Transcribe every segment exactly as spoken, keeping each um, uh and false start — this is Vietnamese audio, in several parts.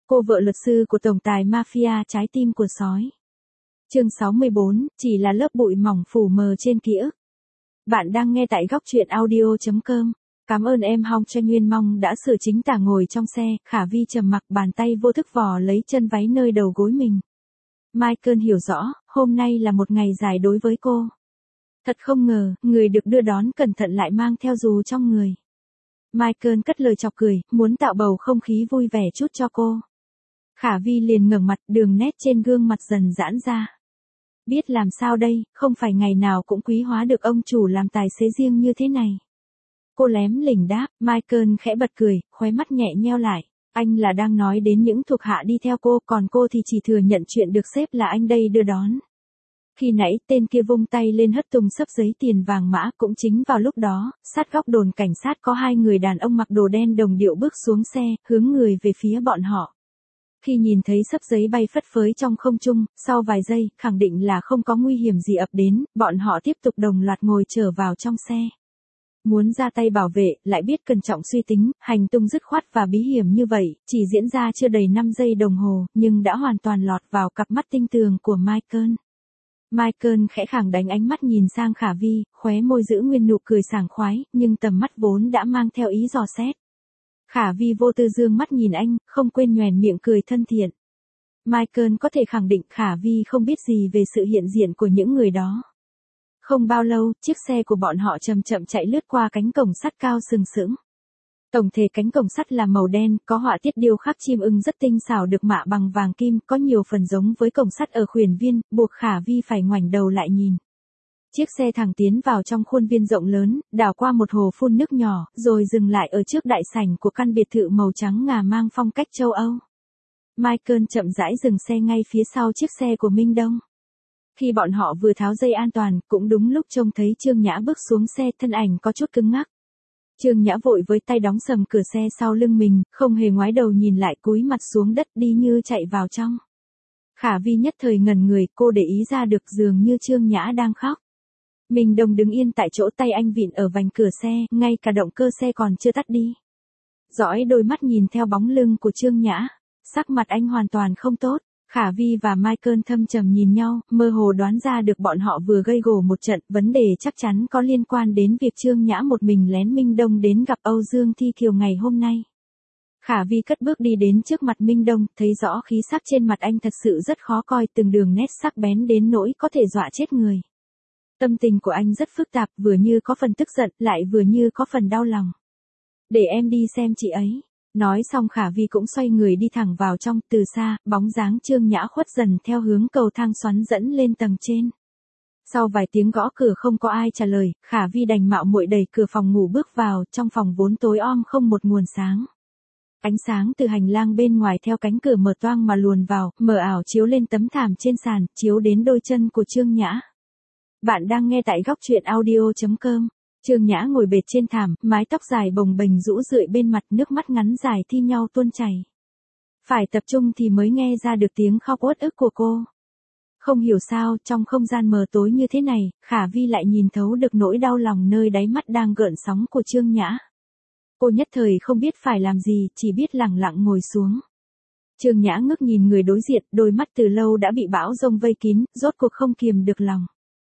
Cô vợ luật sư của tổng tài mafia trái tim của sói. Chương sáu mươi bốn, chỉ là lớp bụi mỏng phủ mờ trên ký ức. Bạn đang nghe tại góc truyện audio chấm com. Cảm ơn em Hong Tranh Nguyên Mong đã sửa chính tả ngồi trong xe, Khả Vi trầm mặc bàn tay vô thức vò lấy chân váy nơi đầu gối mình. Michael hiểu rõ, hôm nay là một ngày dài đối với cô. Thật không ngờ, người được đưa đón cẩn thận lại mang theo dù trong người. Michael cất lời chọc cười, muốn tạo bầu không khí vui vẻ chút cho cô. Khả Vi liền ngẩng mặt, đường nét trên gương mặt dần giãn ra. Biết làm sao đây, không phải ngày nào cũng quý hóa được ông chủ làm tài xế riêng như thế này. Cô lém lỉnh đáp, Michael khẽ bật cười, khóe mắt nhẹ nheo lại. Anh là đang nói đến những thuộc hạ đi theo cô, còn cô thì chỉ thừa nhận chuyện được xếp là anh đây đưa đón. Khi nãy tên kia vung tay lên hất tung xấp giấy tiền vàng mã, cũng chính vào lúc đó, sát góc đồn cảnh sát có hai người đàn ông mặc đồ đen đồng điệu bước xuống xe, hướng người về phía bọn họ. Khi nhìn thấy xấp giấy bay phất phới trong không trung, sau vài giây, khẳng định là không có nguy hiểm gì ập đến, bọn họ tiếp tục đồng loạt ngồi trở vào trong xe. Muốn ra tay bảo vệ, lại biết cẩn trọng suy tính, hành tung dứt khoát và bí hiểm như vậy, chỉ diễn ra chưa đầy năm giây đồng hồ, nhưng đã hoàn toàn lọt vào cặp mắt tinh tường của Michael. Michael khẽ khàng đánh ánh mắt nhìn sang Khả Vi, khóe môi giữ nguyên nụ cười sảng khoái, nhưng tầm mắt vốn đã mang theo ý dò xét. Khả Vi vô tư dương mắt nhìn anh, không quên nhoẻn miệng cười thân thiện. Michael có thể khẳng định Khả Vi không biết gì về sự hiện diện của những người đó. Không bao lâu, chiếc xe của bọn họ chậm chậm chạy lướt qua cánh cổng sắt cao sừng sững. Tổng thể cánh cổng sắt là màu đen, có họa tiết điêu khắc chim ưng rất tinh xảo được mạ bằng vàng kim, có nhiều phần giống với cổng sắt ở Khuyển Viên, buộc Khả Vi phải ngoảnh đầu lại nhìn. Chiếc xe thẳng tiến vào trong khuôn viên rộng lớn, đảo qua một hồ phun nước nhỏ, rồi dừng lại ở trước đại sảnh của căn biệt thự màu trắng ngà mang phong cách châu Âu. Michael chậm rãi dừng xe ngay phía sau chiếc xe của Minh Đông. Khi bọn họ vừa tháo dây an toàn, cũng đúng lúc trông thấy Trương Nhã bước xuống xe, thân ảnh có chút cứng ngắc. Trương Nhã vội với tay đóng sầm cửa xe sau lưng mình, không hề ngoái đầu nhìn lại, cúi mặt xuống đất đi như chạy vào trong. Khả Vi nhất thời ngẩn người, cô để ý ra được dường như Trương Nhã đang khóc. Minh Đông đứng yên tại chỗ, tay anh vịn ở vành cửa xe, ngay cả động cơ xe còn chưa tắt đi. Dõi đôi mắt nhìn theo bóng lưng của Trương Nhã, sắc mặt anh hoàn toàn không tốt. Khả Vi và Michael thâm trầm nhìn nhau, mơ hồ đoán ra được bọn họ vừa gây gổ một trận, vấn đề chắc chắn có liên quan đến việc Trương Nhã một mình lén Minh Đông đến gặp Âu Dương Thi Kiều ngày hôm nay. Khả Vi cất bước đi đến trước mặt Minh Đông, thấy rõ khí sắc trên mặt anh thật sự rất khó coi, từng đường nét sắc bén đến nỗi có thể dọa chết người. Tâm tình của anh rất phức tạp, vừa như có phần tức giận, lại vừa như có phần đau lòng. Để em đi xem chị ấy. Nói xong Khả Vi cũng xoay người đi thẳng vào trong, từ xa, bóng dáng Trương Nhã khuất dần theo hướng cầu thang xoắn dẫn lên tầng trên. Sau vài tiếng gõ cửa không có ai trả lời, Khả Vi đành mạo muội đẩy cửa phòng ngủ bước vào, trong phòng vốn tối om không một nguồn sáng. Ánh sáng từ hành lang bên ngoài theo cánh cửa mở toang mà luồn vào, mờ ảo chiếu lên tấm thảm trên sàn, chiếu đến đôi chân của Trương Nhã. Bạn đang nghe tại góc truyện audio chấm com. Trương Nhã ngồi bệt trên thảm, mái tóc dài bồng bềnh rũ rượi bên mặt, nước mắt ngắn dài thi nhau tuôn chảy. Phải tập trung thì mới nghe ra được tiếng khóc uất ức của cô. Không hiểu sao, trong không gian mờ tối như thế này, Khả Vi lại nhìn thấu được nỗi đau lòng nơi đáy mắt đang gợn sóng của Trương Nhã. Cô nhất thời không biết phải làm gì, chỉ biết lặng lặng ngồi xuống. Trương Nhã ngước nhìn người đối diện, đôi mắt từ lâu đã bị bão giông vây kín, rốt cuộc không kiềm được lòng.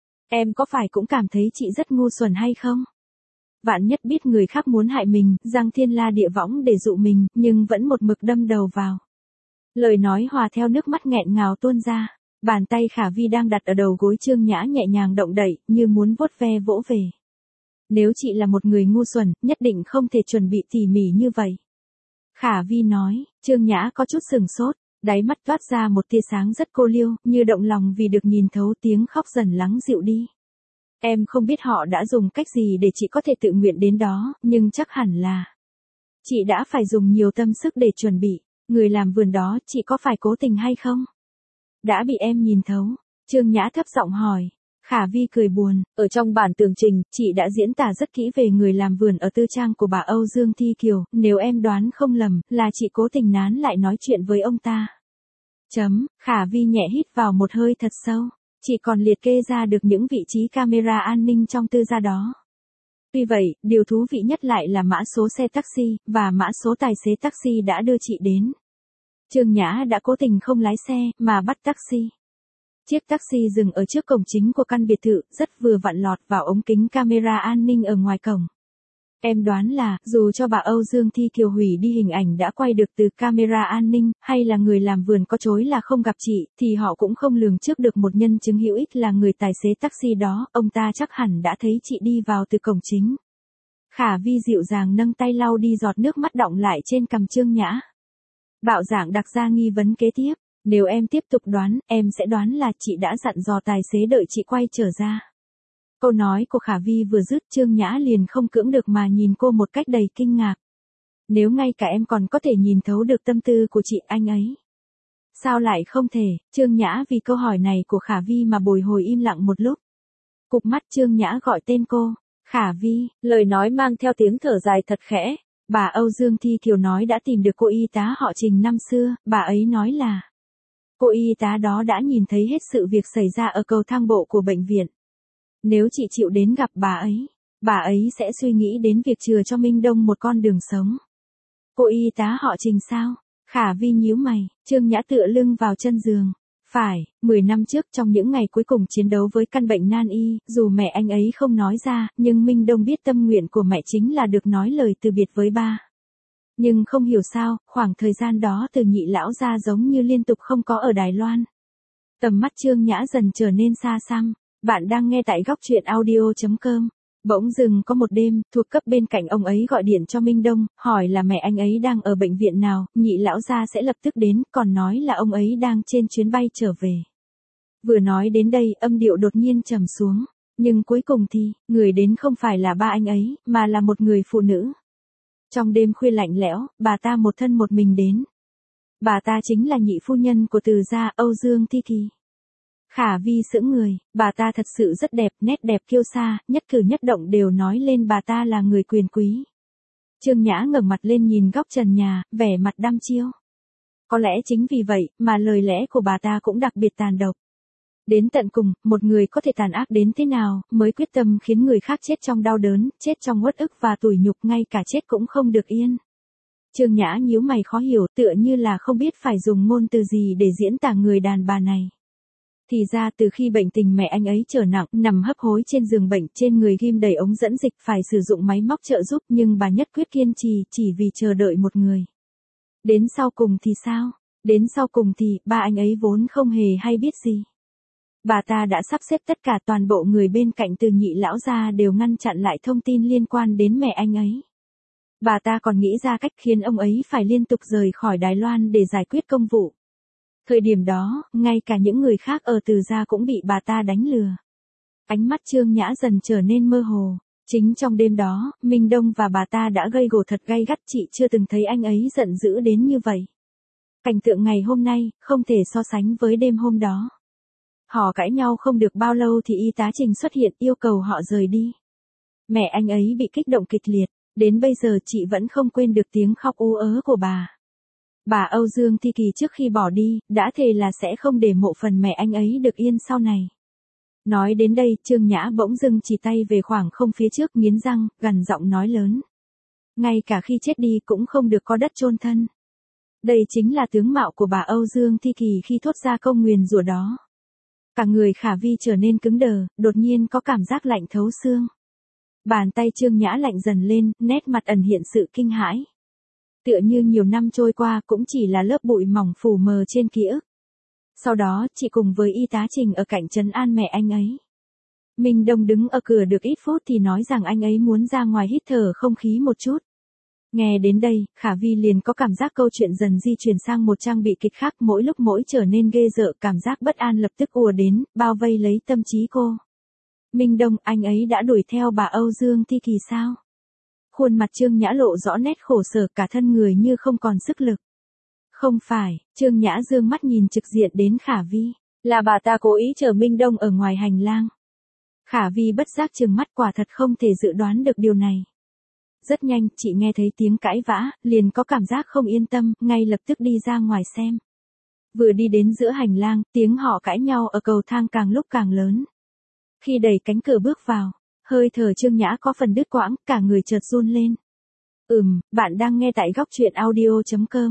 Em có phải cũng cảm thấy chị rất ngu xuẩn hay không? Vạn nhất biết người khác muốn hại mình, giang thiên la địa võng để dụ mình, nhưng vẫn một mực đâm đầu vào. Lời nói hòa theo nước mắt nghẹn ngào tuôn ra, bàn tay Khả Vi đang đặt ở đầu gối Trương Nhã nhẹ nhàng động đậy, như muốn vuốt ve vỗ về. Nếu chị là một người ngu xuẩn, nhất định không thể chuẩn bị tỉ mỉ như vậy. Khả Vi nói, Trương Nhã có chút sừng sốt. Đáy mắt toát ra một tia sáng rất cô liêu, như động lòng vì được nhìn thấu, tiếng khóc dần lắng dịu đi. Em không biết họ đã dùng cách gì để chị có thể tự nguyện đến đó, nhưng chắc hẳn là chị đã phải dùng nhiều tâm sức để chuẩn bị. Người làm vườn đó, chị có phải cố tình hay không? Đã bị em nhìn thấu. Trương Nhã thấp giọng hỏi. Khả Vi cười buồn, ở trong bản tường trình, chị đã diễn tả rất kỹ về người làm vườn ở tư trang của bà Âu Dương Thi Kiều, nếu em đoán không lầm, là chị cố tình nán lại nói chuyện với ông ta. Chấm, Khả Vi nhẹ hít vào một hơi thật sâu, chị còn liệt kê ra được những vị trí camera an ninh trong tư gia đó. Tuy vậy, điều thú vị nhất lại là mã số xe taxi, và mã số tài xế taxi đã đưa chị đến. Trương Nhã đã cố tình không lái xe, mà bắt taxi. Chiếc taxi dừng ở trước cổng chính của căn biệt thự, rất vừa vặn lọt vào ống kính camera an ninh ở ngoài cổng. Em đoán là, dù cho bà Âu Dương Thi Kiều hủy đi hình ảnh đã quay được từ camera an ninh, hay là người làm vườn có chối là không gặp chị, thì họ cũng không lường trước được một nhân chứng hữu ích là người tài xế taxi đó, ông ta chắc hẳn đã thấy chị đi vào từ cổng chính. Khả Vi dịu dàng nâng tay lau đi giọt nước mắt đọng lại trên cằm Trương Nhã. Bạo Dạn đặt ra nghi vấn kế tiếp, nếu em tiếp tục đoán, em sẽ đoán là chị đã dặn dò tài xế đợi chị quay trở ra. Câu nói của Khả Vi vừa dứt, Trương Nhã liền không cưỡng được mà nhìn cô một cách đầy kinh ngạc. Nếu ngay cả em còn có thể nhìn thấu được tâm tư của chị anh ấy. Sao lại không thể? Trương Nhã vì câu hỏi này của Khả Vi mà bồi hồi im lặng một lúc. Cụp mắt Trương Nhã gọi tên cô. Khả Vi, lời nói mang theo tiếng thở dài thật khẽ. Bà Âu Dương Thi Kiều nói đã tìm được cô y tá họ Trình năm xưa, bà ấy nói là cô y tá đó đã nhìn thấy hết sự việc xảy ra ở cầu thang bộ của bệnh viện. Nếu chị chịu đến gặp bà ấy, bà ấy sẽ suy nghĩ đến việc chừa cho Minh Đông một con đường sống. Cô y tá họ Trình sao? Khả Vi nhíu mày, Trương Nhã tựa lưng vào chân giường. Phải, mười năm trước trong những ngày cuối cùng chiến đấu với căn bệnh nan y, dù mẹ anh ấy không nói ra, nhưng Minh Đông biết tâm nguyện của mẹ chính là được nói lời từ biệt với ba. Nhưng không hiểu sao, khoảng thời gian đó từ Nhị lão ra giống như liên tục không có ở Đài Loan. Tầm mắt Trương Nhã dần trở nên xa xăm. Bạn đang nghe tại góc truyện audio chấm com. Bỗng dưng có một đêm, thuộc cấp bên cạnh ông ấy gọi điện cho Minh Đông, hỏi là mẹ anh ấy đang ở bệnh viện nào, Nhị lão gia sẽ lập tức đến, còn nói là ông ấy đang trên chuyến bay trở về. Vừa nói đến đây, âm điệu đột nhiên trầm xuống, nhưng cuối cùng thì, người đến không phải là ba anh ấy, mà là một người phụ nữ. Trong đêm khuya lạnh lẽo, bà ta một thân một mình đến. Bà ta chính là nhị phu nhân của Từ gia, Âu Dương Thi Kiều. Khả Vi sững người, bà ta thật sự rất đẹp, nét đẹp kiêu sa, nhất cử nhất động đều nói lên bà ta là người quyền quý. Trương Nhã ngẩng mặt lên nhìn góc trần nhà, vẻ mặt đăm chiêu. Có lẽ chính vì vậy, mà lời lẽ của bà ta cũng đặc biệt tàn độc. Đến tận cùng, một người có thể tàn ác đến thế nào, mới quyết tâm khiến người khác chết trong đau đớn, chết trong uất ức và tủi nhục, ngay cả chết cũng không được yên. Trương Nhã nhíu mày khó hiểu, tựa như là không biết phải dùng ngôn từ gì để diễn tả người đàn bà này. Thì ra từ khi bệnh tình mẹ anh ấy trở nặng, nằm hấp hối trên giường bệnh, trên người ghim đầy ống dẫn dịch, phải sử dụng máy móc trợ giúp, nhưng bà nhất quyết kiên trì, chỉ vì chờ đợi một người. Đến sau cùng thì sao? Đến sau cùng thì, ba anh ấy vốn không hề hay biết gì. Bà ta đã sắp xếp tất cả toàn bộ người bên cạnh từ Nhị lão gia đều ngăn chặn lại thông tin liên quan đến mẹ anh ấy. Bà ta còn nghĩ ra cách khiến ông ấy phải liên tục rời khỏi Đài Loan để giải quyết công vụ. Thời điểm đó, ngay cả những người khác ở Từ gia cũng bị bà ta đánh lừa. Ánh mắt Trương Nhã dần trở nên mơ hồ. Chính trong đêm đó, Minh Đông và bà ta đã gây gổ thật gay gắt, chị chưa từng thấy anh ấy giận dữ đến như vậy. Cảnh tượng ngày hôm nay, không thể so sánh với đêm hôm đó. Họ cãi nhau không được bao lâu thì y tá Trình xuất hiện yêu cầu họ rời đi. Mẹ anh ấy bị kích động kịch liệt, đến bây giờ chị vẫn không quên được tiếng khóc ú ớ của bà. Bà Âu Dương Thi Kiều trước khi bỏ đi, đã thề là sẽ không để mộ phần mẹ anh ấy được yên sau này. Nói đến đây, Trương Nhã bỗng dưng chỉ tay về khoảng không phía trước, nghiến răng, gằn giọng nói lớn. Ngay cả khi chết đi cũng không được có đất chôn thân. Đây chính là tướng mạo của bà Âu Dương Thi Kiều khi thốt ra câu nguyền rủa đó. Cả người Khả Vi trở nên cứng đờ, đột nhiên có cảm giác lạnh thấu xương. Bàn tay Trương Nhã lạnh dần lên, nét mặt ẩn hiện sự kinh hãi. Tựa như nhiều năm trôi qua cũng chỉ là lớp bụi mỏng phủ mờ trên ký ức. Sau đó, chị cùng với y tá Trình ở cạnh trấn an mẹ anh ấy. Minh Đông đứng ở cửa được ít phút thì nói rằng anh ấy muốn ra ngoài hít thở không khí một chút. Nghe đến đây, Khả Vi liền có cảm giác câu chuyện dần di chuyển sang một trang bị kịch khác, mỗi lúc mỗi trở nên ghê rợn, cảm giác bất an lập tức ùa đến, bao vây lấy tâm trí cô. Minh Đông, anh ấy đã đuổi theo bà Âu Dương Thi Kiều sao? Khuôn mặt Trương Nhã lộ rõ nét khổ sở, cả thân người như không còn sức lực. Không phải, Trương Nhã dương mắt nhìn trực diện đến Khả Vi, là bà ta cố ý chờ Minh Đông ở ngoài hành lang. Khả Vi bất giác trừng mắt, quả thật không thể dự đoán được điều này. Rất nhanh, chị nghe thấy tiếng cãi vã, liền có cảm giác không yên tâm, ngay lập tức đi ra ngoài xem. Vừa đi đến giữa hành lang, tiếng họ cãi nhau ở cầu thang càng lúc càng lớn. Khi đẩy cánh cửa bước vào, hơi thở Trương Nhã có phần đứt quãng, cả người chợt run lên. Ừm, bạn đang nghe tại góc truyện audio chấm com.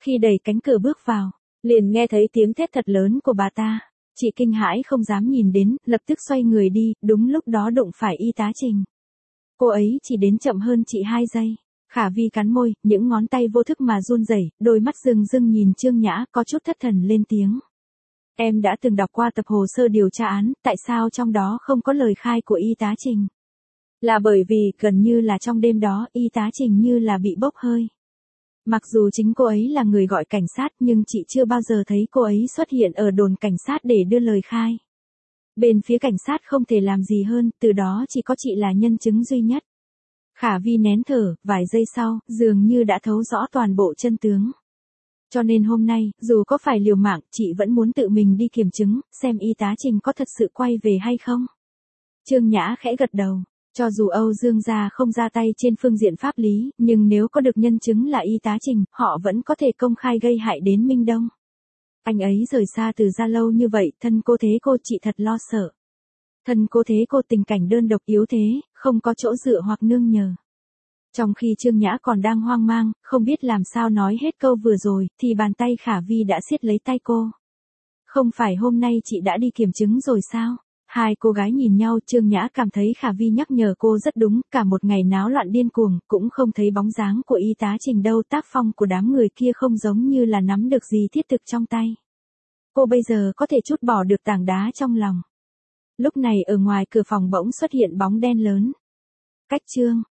Khi đẩy cánh cửa bước vào, liền nghe thấy tiếng thét thật lớn của bà ta. Chị kinh hãi không dám nhìn đến, lập tức xoay người đi, đúng lúc đó đụng phải y tá Trình. Cô ấy chỉ đến chậm hơn chị hai giây. Khả Vi cắn môi, những ngón tay vô thức mà run rẩy, đôi mắt rưng rưng nhìn Trương Nhã, có chút thất thần lên tiếng. Em đã từng đọc qua tập hồ sơ điều tra án, tại sao trong đó không có lời khai của y tá Trình? Là bởi vì, gần như là trong đêm đó, y tá Trình như là bị bốc hơi. Mặc dù chính cô ấy là người gọi cảnh sát nhưng chị chưa bao giờ thấy cô ấy xuất hiện ở đồn cảnh sát để đưa lời khai. Bên phía cảnh sát không thể làm gì hơn, từ đó chỉ có chị là nhân chứng duy nhất. Khả Vi nén thở, vài giây sau, dường như đã thấu rõ toàn bộ chân tướng. Cho nên hôm nay, dù có phải liều mạng, chị vẫn muốn tự mình đi kiểm chứng, xem y tá Trình có thật sự quay về hay không. Trương Nhã khẽ gật đầu. Cho dù Âu Dương gia không ra tay trên phương diện pháp lý, nhưng nếu có được nhân chứng là y tá Trình, họ vẫn có thể công khai gây hại đến Minh Đông. Anh ấy rời xa từ gia lâu như vậy, thân cô thế cô chị thật lo sợ. Thân cô thế cô tình cảnh đơn độc yếu thế, không có chỗ dựa hoặc nương nhờ. Trong khi Trương Nhã còn đang hoang mang, không biết làm sao nói hết câu vừa rồi, thì bàn tay Khả Vi đã siết lấy tay cô. Không phải hôm nay chị đã đi kiểm chứng rồi sao? Hai cô gái nhìn nhau, Trương Nhã cảm thấy Khả Vi nhắc nhở cô rất đúng, cả một ngày náo loạn điên cuồng, cũng không thấy bóng dáng của y tá Trình đâu, tác phong của đám người kia không giống như là nắm được gì thiết thực trong tay. Cô bây giờ có thể trút bỏ được tảng đá trong lòng. Lúc này ở ngoài cửa phòng bỗng xuất hiện bóng đen lớn. Cách Trương